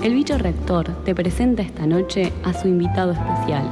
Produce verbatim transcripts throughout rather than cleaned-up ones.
El Bicho Rector te presenta esta noche a su invitado especial.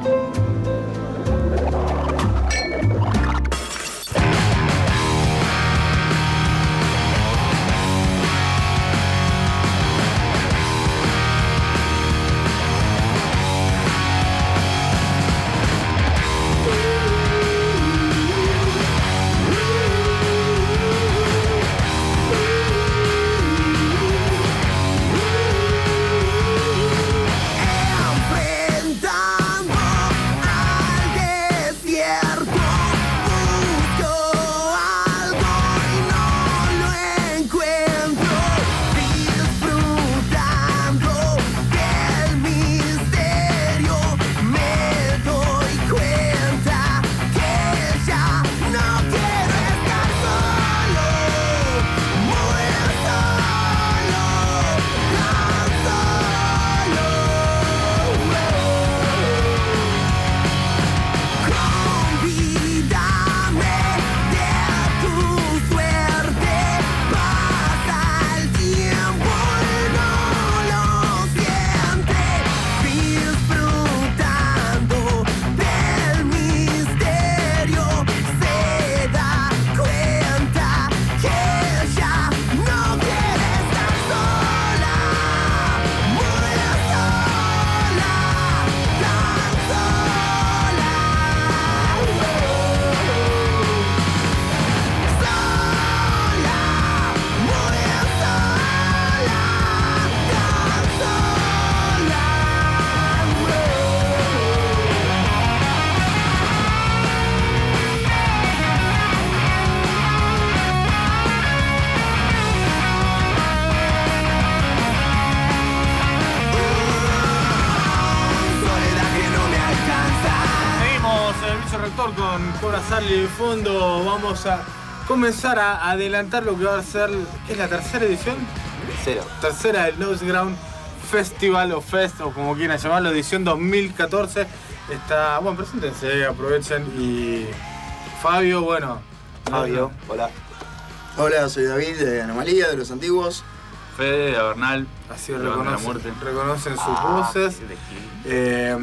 Con Cobra Sarli de fondo, vamos a comenzar a adelantar lo que va a ser, ¿qué es la tercera edición? Tercera. Tercera del Noseground Festival o Fest, o como quieran llamarlo, edición dos mil catorce. Está, bueno, preséntense, aprovechen y... Fabio, bueno. Fabio, hola. Hola, soy David de Anomalía, de los antiguos. Fede, de Bernal. Así reconocen, reconocen sus ah, voces. Eh,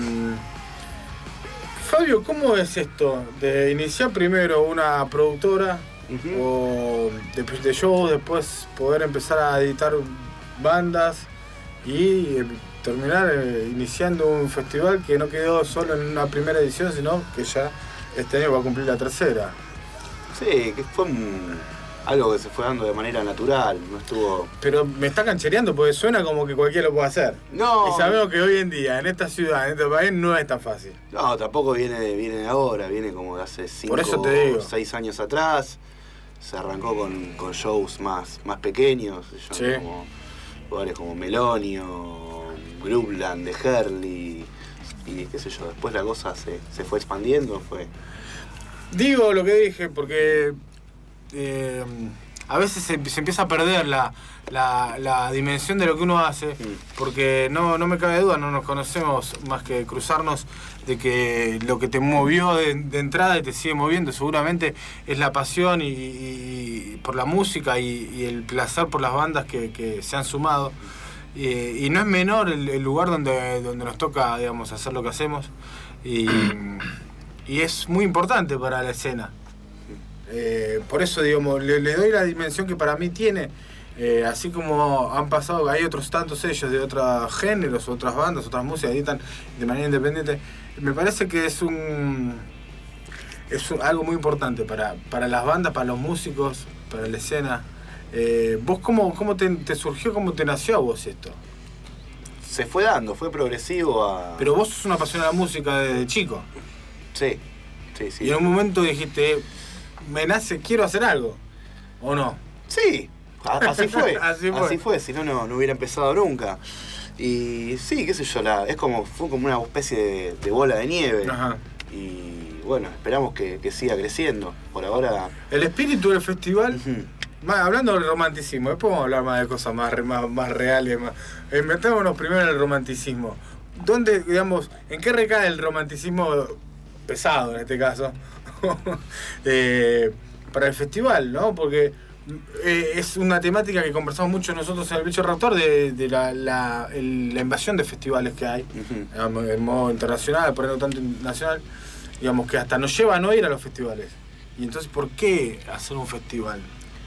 Fabio, ¿cómo es esto de iniciar primero una productora uh-huh. o de, de shows, después poder empezar a editar bandas y terminar eh, iniciando un festival que no quedó solo en una primera edición, sino que ya este año va a cumplir la tercera? Sí, que fue un, algo que se fue dando de manera natural, no estuvo... Pero me está canchereando porque suena como que cualquiera lo puede hacer. No. Y sabemos que hoy en día, en esta ciudad, en este país, no es tan fácil. No, tampoco viene de, viene de ahora, viene como de hace cinco o seis años atrás. Se arrancó con, con shows más, más pequeños, sí. como lugares como Melonio, Groupland, de Herley, y qué sé yo, después la cosa se, se fue expandiendo, fue... Digo lo que dije porque... Eh, a veces se, se empieza a perder la, la, la dimensión de lo que uno hace, porque no, no me cabe duda, no nos conocemos más que cruzarnos, de que lo que te movió de, de entrada y te sigue moviendo seguramente es la pasión y, y por la música y, y el placer por las bandas que, que se han sumado. Y, y no es menor el, el lugar donde, donde nos toca, digamos, hacer lo que hacemos, y, y es muy importante para la escena. Eh, por eso, digamos, le, le doy la dimensión que para mí tiene, eh, así como han pasado, hay otros tantos sellos de otros géneros, otras bandas, otras músicas, editan de manera independiente. Me parece que es un es un, algo muy importante para, para las bandas, para los músicos, para la escena. Eh, ¿Vos cómo, cómo te, te surgió, cómo te nació a vos esto? Se fue dando, fue progresivo a... Pero vos sos una apasionada de la música desde chico. Sí, sí, sí. Y en un momento dijiste... me nace, quiero hacer algo, ¿o no? Sí, así fue, así fue, así fue, si no, no, no hubiera empezado nunca. Y sí, qué sé yo, la, es como, fue como una especie de, de bola de nieve. Ajá. Y bueno, esperamos que, que siga creciendo. Por ahora... El espíritu del festival, uh-huh. más, hablando del romanticismo, después vamos a hablar más de cosas más, más, más reales, más, eh, metámonos primero en el romanticismo. ¿Dónde, digamos, en qué recae el romanticismo pesado en este caso? eh, para el festival, ¿no? Porque eh, es una temática que conversamos mucho nosotros en el Bicho Raptor de, de la, la, el, la invasión de festivales que hay, uh-huh. digamos, en modo internacional, por ejemplo, tanto nacional, digamos que hasta nos lleva a no ir a los festivales. Y entonces, ¿por qué hacer un festival?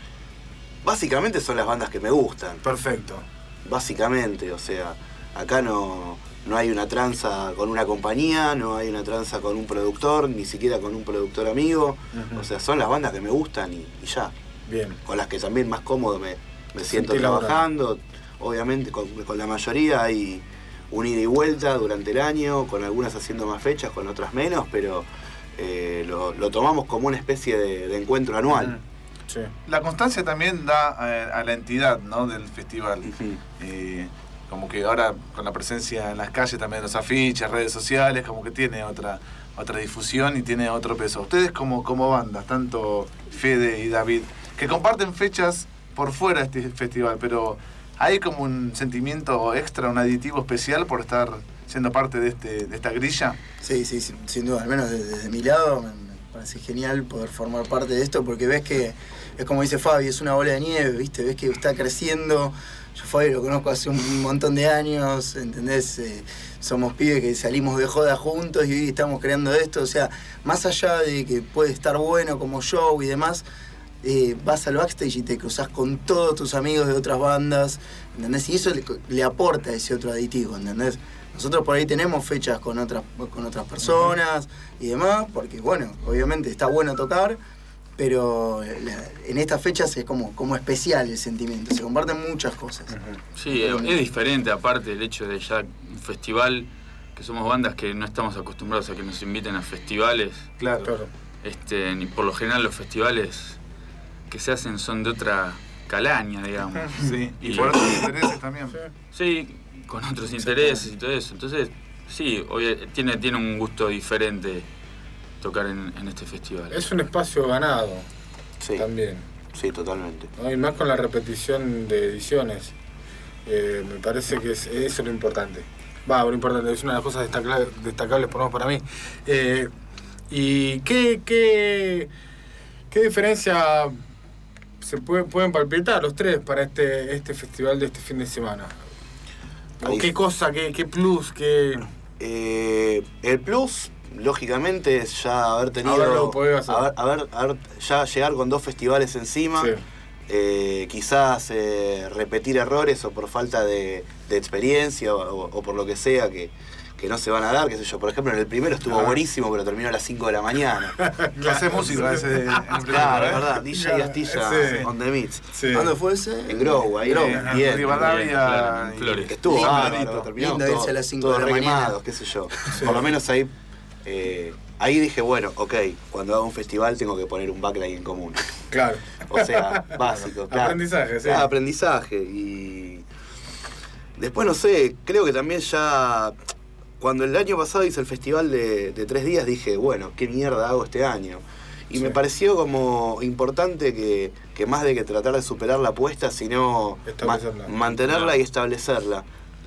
Básicamente son las bandas que me gustan. Perfecto. Básicamente, o sea, acá no, no hay una tranza con una compañía, no hay una tranza con un productor, ni siquiera con un productor amigo. Uh-huh. O sea, son las bandas que me gustan y, y ya. Bien. Con las que también más cómodo me, me siento trabajando. Obviamente con, con la mayoría hay un ida y vuelta durante el año, con algunas haciendo más fechas, con otras menos, pero eh, lo, lo tomamos como una especie de, de encuentro anual. Uh-huh. Sí. La constancia también da eh, a la entidad, ¿no?, del festival. Uh-huh. eh, como que ahora con la presencia en las calles también, los afiches, redes sociales, como que tiene otra otra difusión y tiene otro peso. Ustedes como, como bandas, tanto Fede y David, que comparten fechas por fuera de este festival, pero ¿hay como un sentimiento extra, un aditivo especial por estar siendo parte de, este, de esta grilla? Sí, sí, sin, sin duda, al menos desde, desde mi lado me parece genial poder formar parte de esto, porque ves que, es como dice Fabi, es una bola de nieve, ¿viste? Ves que está creciendo. Yo Fabi lo conozco hace un montón de años, ¿entendés? Eh, somos pibes que salimos de joda juntos y hoy estamos creando esto, o sea, más allá de que puede estar bueno como show y demás, eh, vas al backstage y te cruzás con todos tus amigos de otras bandas, ¿entendés? Y eso le, le aporta ese otro aditivo, ¿entendés? Nosotros por ahí tenemos fechas con otras, con otras personas y demás, porque bueno, obviamente está bueno tocar, pero en estas fechas es como, como especial el sentimiento, se comparten muchas cosas. Sí, es, es diferente, aparte el hecho de ya un festival, que somos bandas que no estamos acostumbrados a que nos inviten a festivales. Claro. claro. Este, y por lo general los festivales que se hacen son de otra calaña, digamos. Sí, y, y por otros intereses también. Sí, con otros intereses y todo eso. Entonces, sí, hoy tiene, tiene un gusto diferente tocar en, en este festival. Es un espacio ganado, sí, también. Sí, totalmente. ¿No? Y más con la repetición de ediciones. Eh, me parece que es, eso es lo importante. Va, lo importante, es una de las cosas destacables, destacables por lo menos para mí. Eh, ¿Y qué, qué, qué diferencia se puede, pueden palpitar los tres para este, este festival de este fin de semana? ¿O qué cosa, qué, qué plus, qué...? Eh, el plus, lógicamente, es ya haber tenido... Haber, haber, haber, haber, ya llegar con dos festivales encima. Sí. Eh, quizás eh, repetir errores o por falta de, de experiencia o, o por lo que sea que, que no se van a dar, qué sé yo. Por ejemplo, en el primero estuvo ah. buenísimo, pero terminó a las cinco de la mañana. Clase de música ese. Claro, es verdad, D J Astilla sí. on the Mix. Sí. ¿Dónde fue ese? En Grow, ahí. Grow, bien, bien, Rivadavia, Flores. Estuvo bárbaro, terminó todo, a las cinco todos de la requemados, qué sé yo. Sí. Por lo menos ahí... Eh, Ahí dije, bueno, ok, cuando hago un festival tengo que poner un backline en común. Claro. O sea, básico. Claro. Aprendizaje, sí. Claro, aprendizaje. Y después, no sé, creo que también ya... Cuando el año pasado hice el festival de, de tres días, dije, bueno, ¿qué mierda hago este año? Y sí. me pareció como importante que, que más de que tratar de superar la apuesta, sino ma mantenerla no. y establecerla.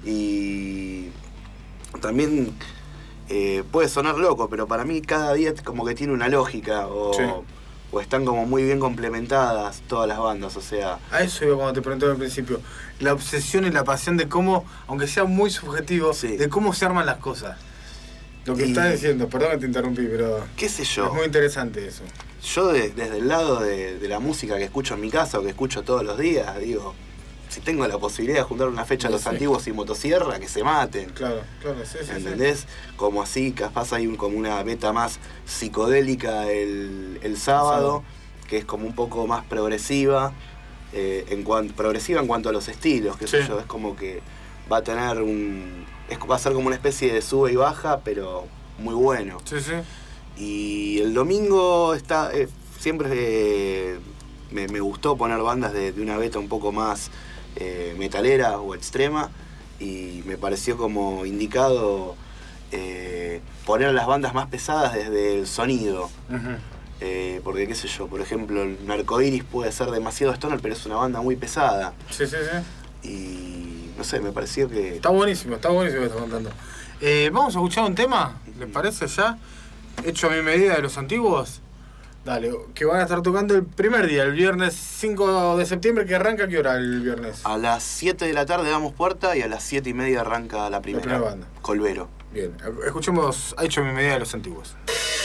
Y también... Eh, puede sonar loco, pero para mí cada día como que tiene una lógica o, sí. o están como muy bien complementadas todas las bandas, o sea... A eso iba cuando te pregunté al principio, la obsesión y la pasión de cómo, aunque sea muy subjetivo, sí. de cómo se arman las cosas. Lo que y... estás diciendo, perdón que te interrumpí, pero... ¿Qué sé yo? Es muy interesante eso. Yo de, desde el lado de, de la música que escucho en mi casa o que escucho todos los días, digo... Si tengo la posibilidad de juntar una fecha a los sí. antiguos y motosierra, que se maten. Claro, claro, sí, sí. ¿Entendés? Sí. Como así, capaz hay un, como una beta más psicodélica el, el sábado, sí. que es como un poco más progresiva, eh, en cuanto, progresiva en cuanto a los estilos, que sí. sé yo, es como que va a tener un... Es, va a ser como una especie de sube y baja, pero muy bueno. Sí, sí. Y el domingo está eh, siempre eh, me, me gustó poner bandas de, de una beta un poco más... Eh, metalera o extrema, y me pareció como indicado eh, poner las bandas más pesadas desde el sonido. Uh-huh. eh, porque qué sé yo, por ejemplo, Narcoiris puede ser demasiado stoner, pero es una banda muy pesada. Sí, sí, sí. Y no sé, me pareció que... Está buenísimo, está buenísimo lo que estás contando. Eh, vamos a escuchar un tema, ¿les parece ya? Hecho a mi medida de los antiguos. Dale, que van a estar tocando el primer día, el viernes cinco de septiembre, que arranca, ¿a qué hora el viernes? A las siete de la tarde damos puerta y a las siete y media arranca la primera. La primera banda. Colvero. Bien, escuchemos Ha hecho mi medida de los antiguos.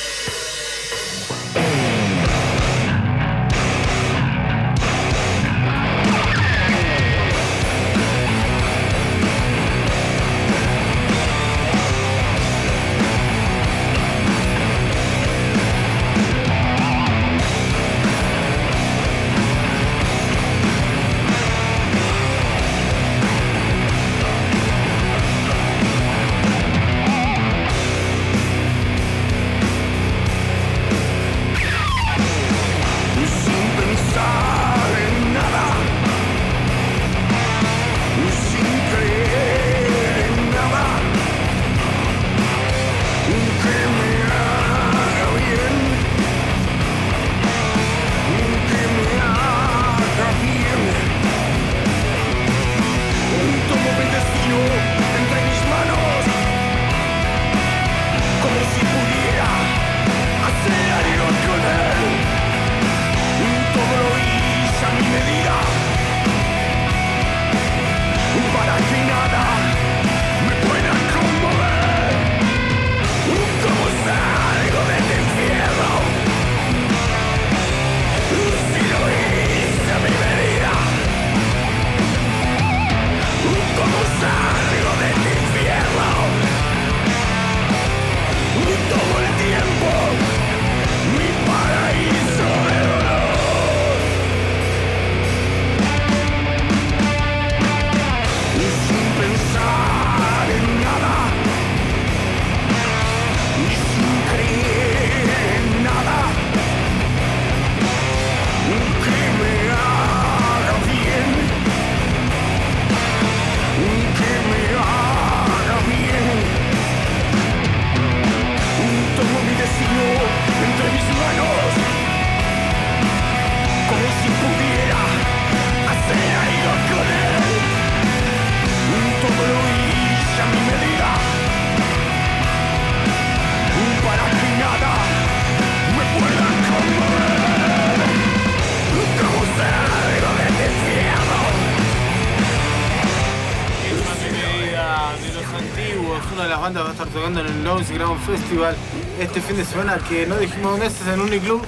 Bandas va a estar tocando en el Noise Ground Festival este fin de semana, que no dijimos dónde es, en Uniclub,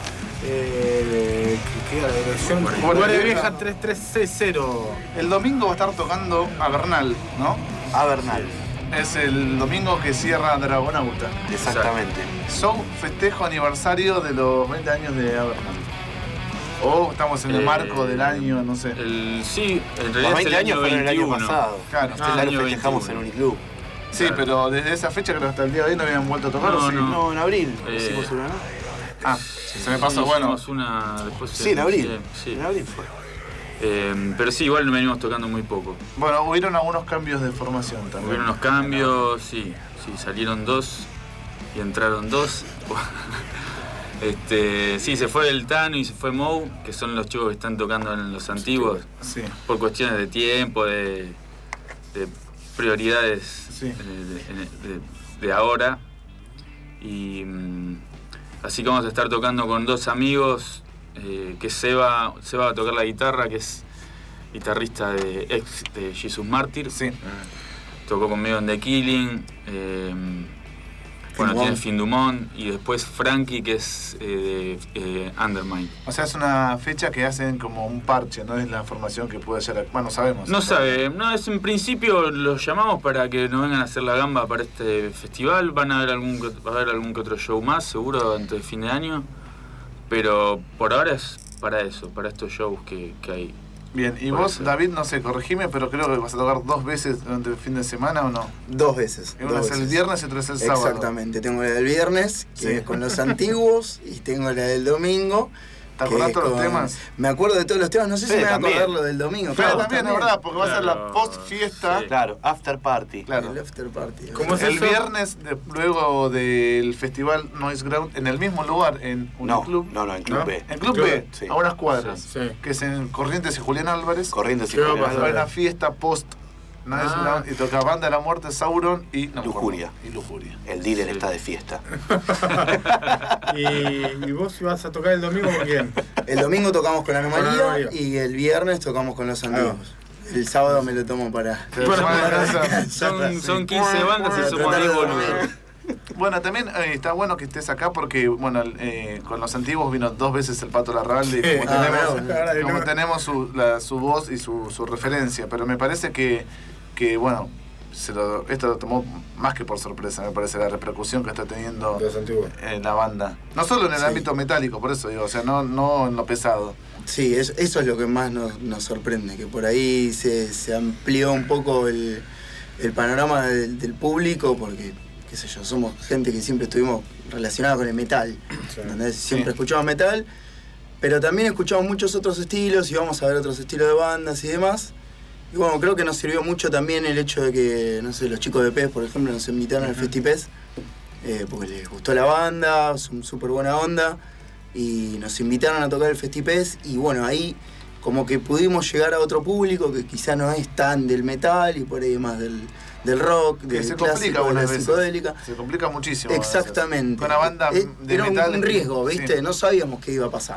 eh, que queda la dirección Guardia Vieja tres tres seis cero. El domingo va a estar tocando Avernal, ¿no? Avernal. Es el domingo que cierra Dragonauta. Exactamente. Show festejo aniversario de los veinte años de Avernal. O estamos en el Eh, marco del año, no sé. El, sí, en realidad Los es veinte el años año fueron el año veintiuno. pasado. Claro, Este Ah, ya lo año festejamos veintiuno. en Uniclub. Sí, Claro. pero desde esa fecha creo que hasta el día de hoy no habían vuelto a tocar. No, ¿o sí? no. No, en abril. Eh, Hicimos una, ¿no? Ah, se me pasó, Sí, bueno. hicimos una después Sí, en abril. Sí. En abril fue. Eh, pero sí, igual venimos tocando muy poco. Bueno, hubieron algunos cambios de formación también. Hubieron unos cambios, sí, sí, salieron dos y entraron dos. este, sí, se fue el Tano y se fue Mou, que son los chicos que están tocando en los antiguos, Sí. por cuestiones de tiempo, de, de prioridades Sí. eh, de, de- de ahora. Y mm, así que vamos a estar tocando con dos amigos, eh, que Seba, Seba va a tocar la guitarra, que es guitarrista de ex de Jesus Martyr. Sí. Tocó conmigo en The Killing. Eh, bueno, tiene Fin du Monde. Y después Frankie, que es eh, de eh, Undermine. O sea, es una fecha que hacen como un parche, no es la formación que puede ser. Bueno, sabemos. No sabe, no, es en principio los llamamos para que nos vengan a hacer la gamba para este festival. Van a haber algún, que- va a haber algún que otro show más, seguro, antes de fin de año. Pero por ahora es para eso, para estos shows que, que hay. Bien, y Puede vos, ser. David, no sé, corregime, pero creo que vas a tocar dos veces durante el fin de semana, ¿o no? Dos veces. Una dos es el veces. viernes y otra es el sábado. Exactamente. Tengo la del viernes, que Sí. es con los antiguos, y tengo la del domingo. ¿Te que acordás es todos los con- temas? Me acuerdo de todos los temas, no sé si Fede me voy a también. acordar lo del domingo. Pero Claro, también, es verdad, porque va a ser la Claro, post fiesta. sí. Claro, after party. Claro. El after party. ¿Cómo es El eso? viernes, de- luego del festival Noise Ground, en el mismo lugar, en No, Uniclub. no, no, en Club ¿No? B. En Club Club B, sí. a unas cuadras. Sí. Que es en Corrientes y Julián Álvarez. Corrientes y ¿Qué va a Julián pasar? Va a haber Álvarez. una fiesta post No Ah. es una, y toca Banda de la Muerte, Sauron y no, Lujuria. Y Lujuria. El dealer Sí. está de fiesta. ¿Y, y vos ibas a tocar el domingo con quién? El domingo tocamos con Anomalía, Con Anomalía. y el viernes tocamos con Los Antiguos. El sábado me lo tomo para... Pero Bueno, para para- descansar. Son, son quince bandas y somos Tratar de diez dormir. boludos. Bueno, también eh, está bueno que estés acá porque, bueno, eh, con Los Antiguos vino dos veces el Pato Larralde y como Sí. Ah, tenemos, mirá, como no. tenemos su, la- su voz y su, su referencia, pero me parece que, que bueno, se lo, esto lo tomó más que por sorpresa, me parece, la repercusión que está teniendo Los Antiguos. en la banda. No solo en el Sí. ámbito metálico, por eso digo, o sea, no, no en lo pesado. Sí, eso, eso es lo que más nos, nos sorprende, que por ahí se, se amplió un poco el, el panorama del, del público, porque, qué sé yo, somos gente que siempre estuvimos relacionada con el metal, Sí. ¿entendés? Siempre Sí. escuchamos metal, pero también escuchamos muchos otros estilos y vamos a ver otros estilos de bandas y demás. Y bueno, creo que nos sirvió mucho también el hecho de que, no sé, los chicos de P E S, por ejemplo, nos invitaron al FestiPES, eh, porque les gustó la banda, son súper buena onda, y nos invitaron a tocar el FestiPES, y bueno, ahí como que pudimos llegar a otro público que quizá no es tan del metal y por ahí más del, del rock, Que del se complica clásico, de la algunas veces. psicodélica. Se complica muchísimo. a veces. Exactamente. Una banda Eh, de Era un- metal. un riesgo, ¿viste? Sí. No sabíamos qué iba a pasar.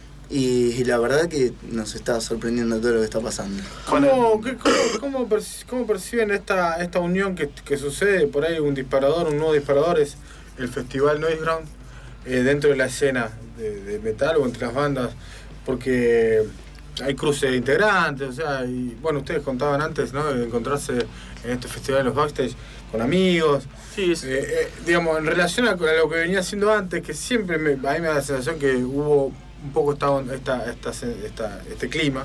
Y, y la verdad que nos está sorprendiendo todo lo que está pasando. ¿Cómo, qué- cómo, cómo perci- cómo perciben esta, esta unión que, que sucede? Por ahí un disparador, un nuevo disparador es el Festival Noiseground eh, dentro de la escena de, de metal o entre las bandas, porque hay cruce de integrantes, o sea, y bueno, ustedes contaban antes, ¿no? De encontrarse en este festival en los backstage con amigos. Sí, es- Eh, eh, digamos, en relación a, a lo que venía haciendo antes, que siempre me, a mí me da la sensación que hubo un poco esta, on- esta, esta, esta- este clima,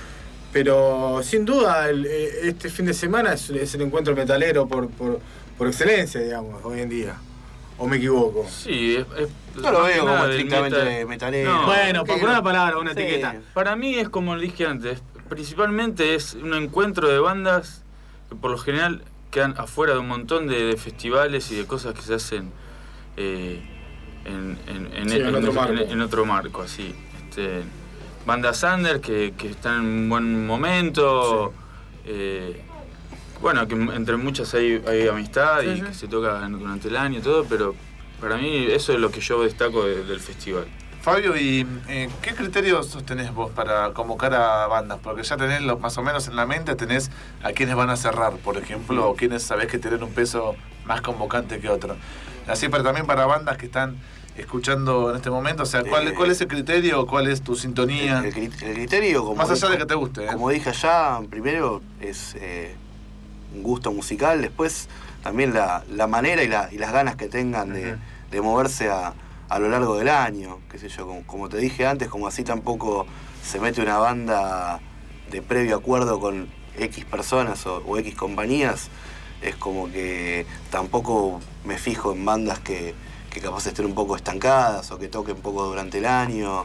pero sin duda el, eh, este fin de semana es, es el encuentro metalero por, por, por excelencia, digamos, hoy en día. ¿O me equivoco? sí, es, es- No lo más que veo como nada del estrictamente metal. metalero. No, Bueno, por sí, una no. palabra, una Sí. etiqueta. Para mí es como dije antes, principalmente es un encuentro de bandas que por lo general quedan afuera de un montón de, de festivales y de cosas que se hacen eh, en, en, en, Sí, en otro marco. en- en otro marco, así. Este, bandas under que, que están en un buen momento, eh, bueno, que entre muchas hay, hay amistad Sí, y sí. que se toca durante el año y todo, pero para mí eso es lo que yo destaco de- del festival. Fabio, ¿y eh, qué criterios sostenés vos para convocar a bandas? Porque ya tenés lo, más o menos en la mente, tenés a quienes van a cerrar, por ejemplo, o quienes sabés que tienen un peso más convocante que otro. Así, pero también para bandas que están escuchando en este momento, o sea, ¿cuál, Eh, cuál es el criterio? ¿Cuál es tu sintonía? El, cri- el criterio, como Más allá dijo- de que te guste, ¿eh? Como dije allá, primero es eh, un gusto musical, después también la, la manera y, la, y las ganas que tengan de, Ujú. de moverse a, a lo largo del año, qué sé yo, como, como te dije antes, como así tampoco se mete una banda de previo acuerdo con X personas o, o X compañías, es como que tampoco me fijo en bandas que, que capaz estén un poco estancadas o que toquen poco durante el año.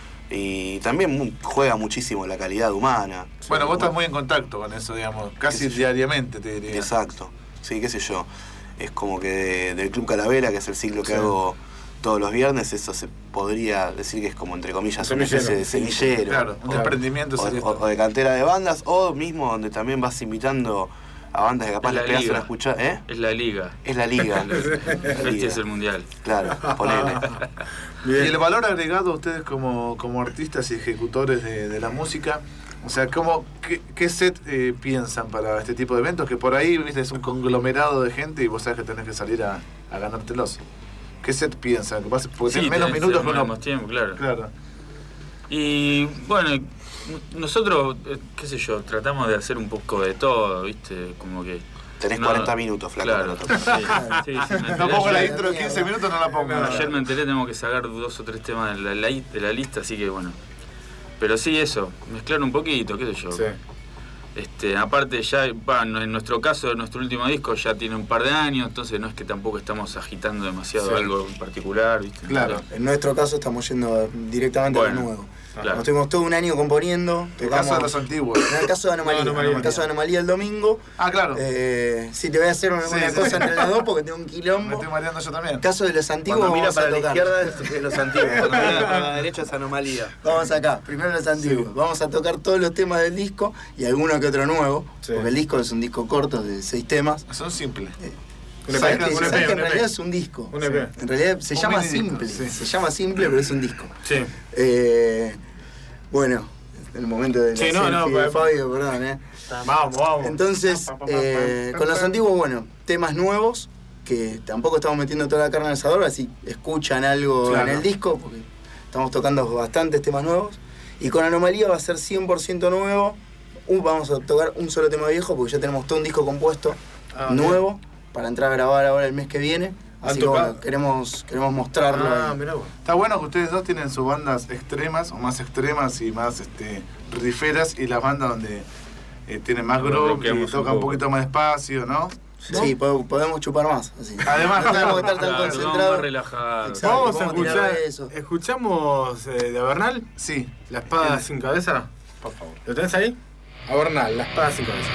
Y también mu- juega muchísimo la calidad humana. Bueno, vos estás muy en contacto con eso, digamos, casi Qué sé yo. diariamente, te diría. Exacto, sí, qué sé yo. Es como que de- del Club Calavera, que es el ciclo que Sí. hago todos los viernes, eso se podría decir que es como entre comillas una Semillero. especie de semillero. Claro, un Claro. desprendimiento O, sería o- esto. o de cantera de bandas, o mismo donde también vas invitando a bandas que capaz Es la les pegas liga. una escuchada. ¿Eh? Es la liga. Es la liga. la Este liga. es el mundial. Claro, ponele. Y el valor agregado a ustedes como, como artistas y ejecutores de, de la música, o sea, ¿cómo, qué, qué set eh, piensan para este tipo de eventos? Que por ahí, viste, es un conglomerado de gente y vos sabés que tenés que salir a, a ganártelos. ¿Qué set piensan? Que pase- Porque Sí, tienen menos tenés minutos que menos uno. tiempo, claro. Claro. Y bueno, n- nosotros, eh, qué sé yo, tratamos de hacer un poco de todo, ¿viste? Como que... Tenés no- cuarenta minutos, flaco. Claro, para sí, tocar. sí, sí, me No enteré pongo la ayer. intro de quince minutos, no la pongo. No, Ayer me enteré, tengo que sacar dos o tres temas de la, la- de la lista, así que bueno. Pero sí, eso, mezclar un poquito, qué sé yo. Sí. Este, aparte ya, bueno, en nuestro caso, nuestro último disco ya tiene un par de años, entonces no es que tampoco estamos agitando demasiado Sí. algo en particular, ¿viste? Claro. En nuestro caso estamos yendo directamente a Bueno. lo nuevo. Claro. Nos tuvimos todo un año componiendo. El tocamos- caso de los antiguos. En el caso de Anomalía. No, Anomalía. En el caso de Anomalía el domingo. Ah, claro. Eh, sí, te voy a hacer una, Sí, una sí. cosa entre las dos porque tengo un Me quilombo. estoy mareando yo también. En el caso de los antiguos Cuando mira vamos para a la tocar. izquierda es, es los antiguos, cuando mira para la derecha es Anomalía. Vamos acá, primero los antiguos. Vamos a tocar todos los temas del disco y alguno que otro nuevo. Sí. Porque el disco es un disco corto de seis temas. Son simples. Un E P, ¿Sabes que, un E P, sabes que un en E P. realidad es un disco? Un E P. En realidad se Un llama mini disco, simple. sí. Se llama simple, pero es un disco. Sí. Eh, bueno, en el momento de la Sí, no, no, selfie de pa- Fabio, perdón, eh. Vamos, vamos. Entonces, eh, con los antiguos, bueno, temas nuevos, que tampoco estamos metiendo toda la carne al asador, así escuchan algo Claro. en el disco, porque estamos tocando bastantes temas nuevos. Y con Anomalía va a ser cien por ciento nuevo. Uh, vamos a tocar un solo tema viejo, porque ya tenemos todo un disco compuesto Ah, nuevo, para entrar a grabar ahora el mes que viene. ¿Han Así que tocado? bueno, queremos, queremos mostrarlo. Ah, ahí. mirá vos. Está bueno que ustedes dos tienen sus bandas extremas, o más extremas y más este, riferas, y las bandas donde eh, tienen más Nos groove y bloqueamos un tocan un poco. poquito más despacio, ¿no? Sí, po- podemos chupar más. Así. Además, no tenemos que estar tan Claro, vamos concentrados. más relajados. Exacto. Vamos a vamos a tirar escuchar. eso. ¿Escuchamos eh, de Bernal? Sí, La espada sin cabeza. por favor. ¿Lo tenés ahí? A Bernal, la espada sin cabeza.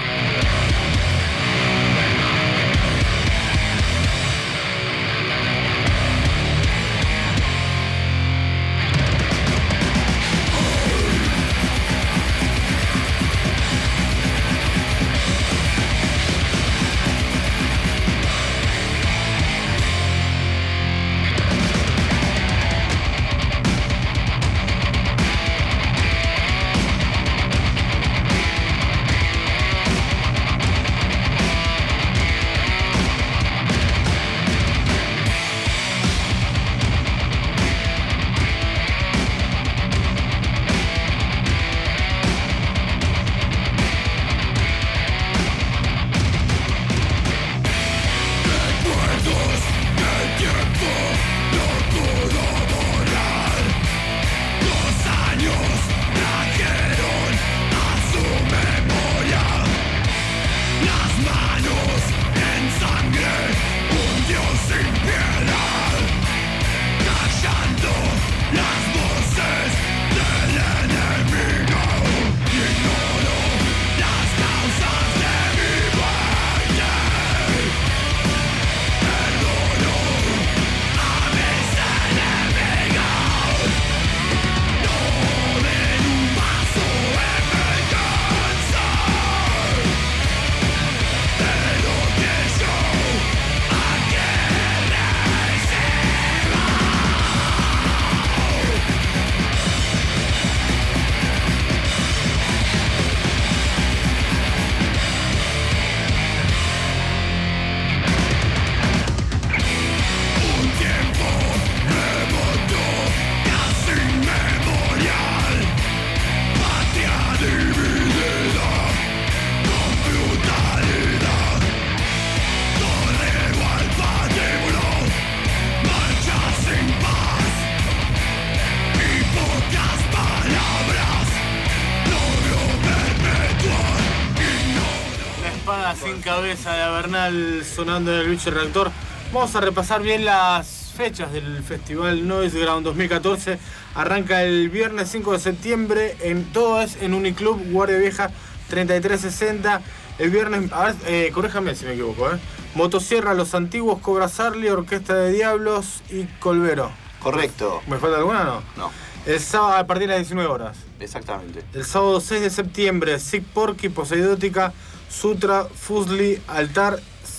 Sin cabeza de Bernal sonando en el bicho reactor. Vamos a repasar bien las fechas del Festival Noise Ground dos mil catorce. Arranca el viernes cinco de septiembre, en todo es en Uniclub Guardia Vieja treinta y tres sesenta. El viernes, a ver, eh, corréjame si me equivoco, ¿eh? Motosierra, Los Antiguos, Cobra Sarli, Orquesta de Diablos y Colbero. Correcto. ¿Me falta alguna o no? No, El sábado a partir de las diecinueve horas. exactamente. El sábado seis de septiembre, Sick Porky, Poseidótica, Sutra, Fusli, Altar,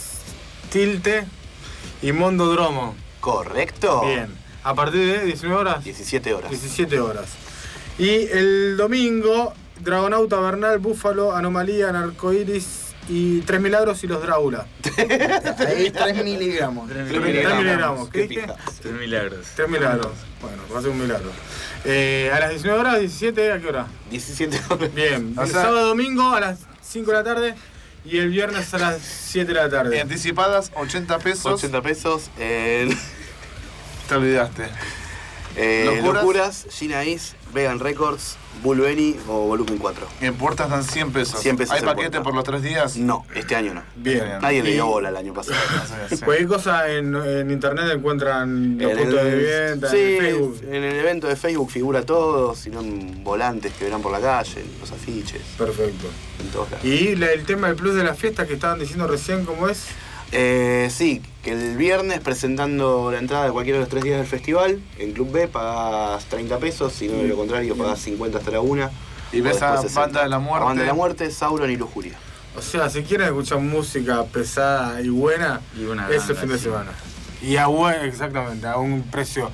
Tilte y Mondo Dromo. Correcto. Bien. A partir de diecinueve horas. diecisiete horas. diecisiete horas. Y el domingo, Dragonauta, Bernal, Búfalo, Anomalía, Narcoiris y Tres Milagros y los Drácula. Ahí tres miligramos. Tres Tres milagros. miligramos. ¿Qué Qué dije? pijas. Tres milagros. Tres milagros. Bueno, va a ser un milagro. Eh, a las diecinueve horas, diecisiete, ¿a qué hora? diecisiete horas. Bien. O El sea- sábado, domingo a las cinco de la tarde y el viernes a las siete de la tarde. Anticipadas, ochenta pesos. ochenta pesos. En... Te olvidaste. Eh, ¿Locuras? Locuras, Gina Is, Vegan Records, Bull Benny o Volumen cuatro. En puertas dan cien pesos. cien pesos ¿Hay en paquete puerta. por los tres días? No, este año no. Bien. Nadie le Y dio bola el año pasado. Sí. Cualquier cosa en, en internet encuentran los En puntos el- de venta, sí, en Facebook. en el evento de Facebook figura todo, sino en volantes que verán por la calle, los afiches, Perfecto. en todos lados. Y la- el tema del plus de la fiesta que estaban diciendo recién, ¿cómo es? Eh, sí, que el viernes presentando la entrada de cualquiera de los tres días del festival, en Club B pagás treinta pesos, si no de lo contrario pagás cincuenta hasta la una. Y ves o a después Banda sesenta. de la Muerte. A Banda de la Muerte, Sauron y Lujuria. O sea, si quieren escuchar música pesada y buena, Y una ese ganga, fin de sí. semana. Y a buen, exactamente, a un precio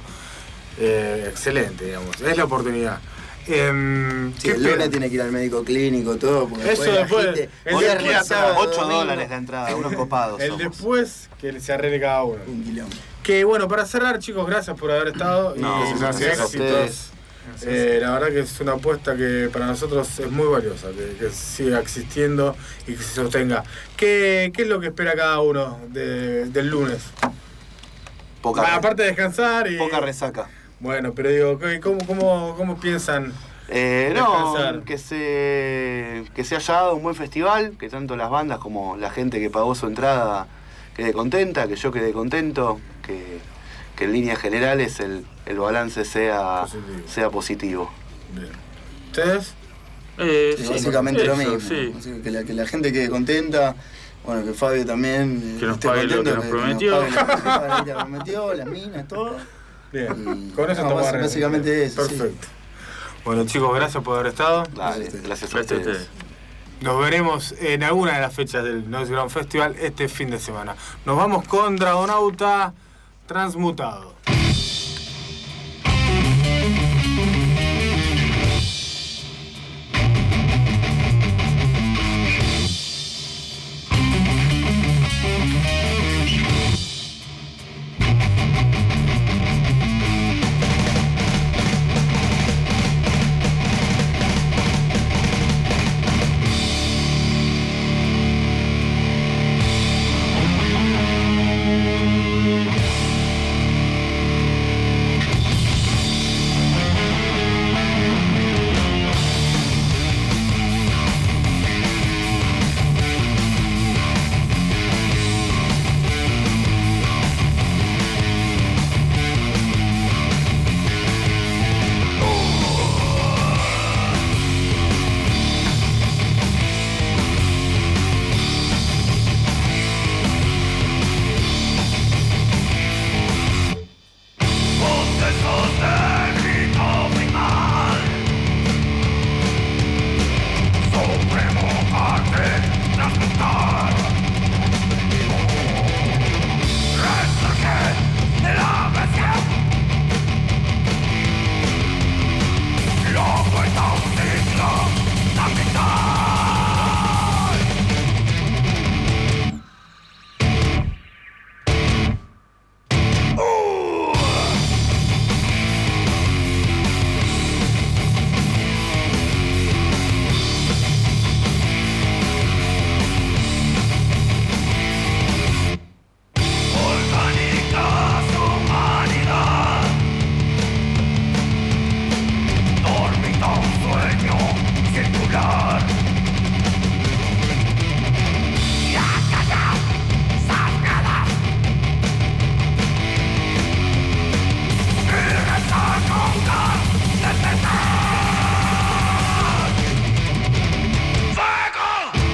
eh, excelente, digamos. Es la oportunidad. Em, Sí, ¿qué el esperan? lunes tiene que ir al médico clínico, todo. Porque Eso después la después, gente- el Hoy viernes, aquí sábado, ocho domingo, dólares la entrada, unos copados. El somos. después que se arregle cada uno. Un quilombo. Que bueno, para cerrar, chicos, gracias por haber estado. No, y gracias a éxitos. ustedes. Eh, la verdad que es una apuesta que para nosotros es muy valiosa, que, que siga existiendo y que se sostenga. ¿Qué, qué es lo que espera cada uno de- del lunes? Poca, Ah, aparte de descansar y... poca resaca. Bueno, pero digo, ¿qué- ¿cómo, cómo, cómo piensan? Eh, no, Descansar. que se, que se haya dado un buen festival, que tanto las bandas como la gente que pagó su entrada quede contenta, que yo quede contento, que, que en líneas generales el, el balance sea Positivo. sea positivo. Bien. ¿Ustedes? Eh, Sí, sí, básicamente lo eso, mismo. sí. Así que, la, que la gente quede contenta. Bueno, que Fabio también. Que nos esté pague lo contento, que nos prometió. pague lo que- que pague lo que nos prometió, las minas, todo. Bien. Y- Con eso no, estamos bas- arreglados. básicamente eso, sí. Perfecto. Bueno, chicos, gracias por haber estado. Dale, ustedes. gracias a Gracias a ustedes. ustedes. Nos veremos en alguna de las fechas del Noise Ground Festival este fin de semana. Nos vamos con Dragonauta Transmutado.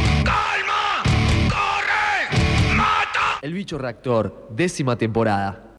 El Bicho Reactor, décima temporada.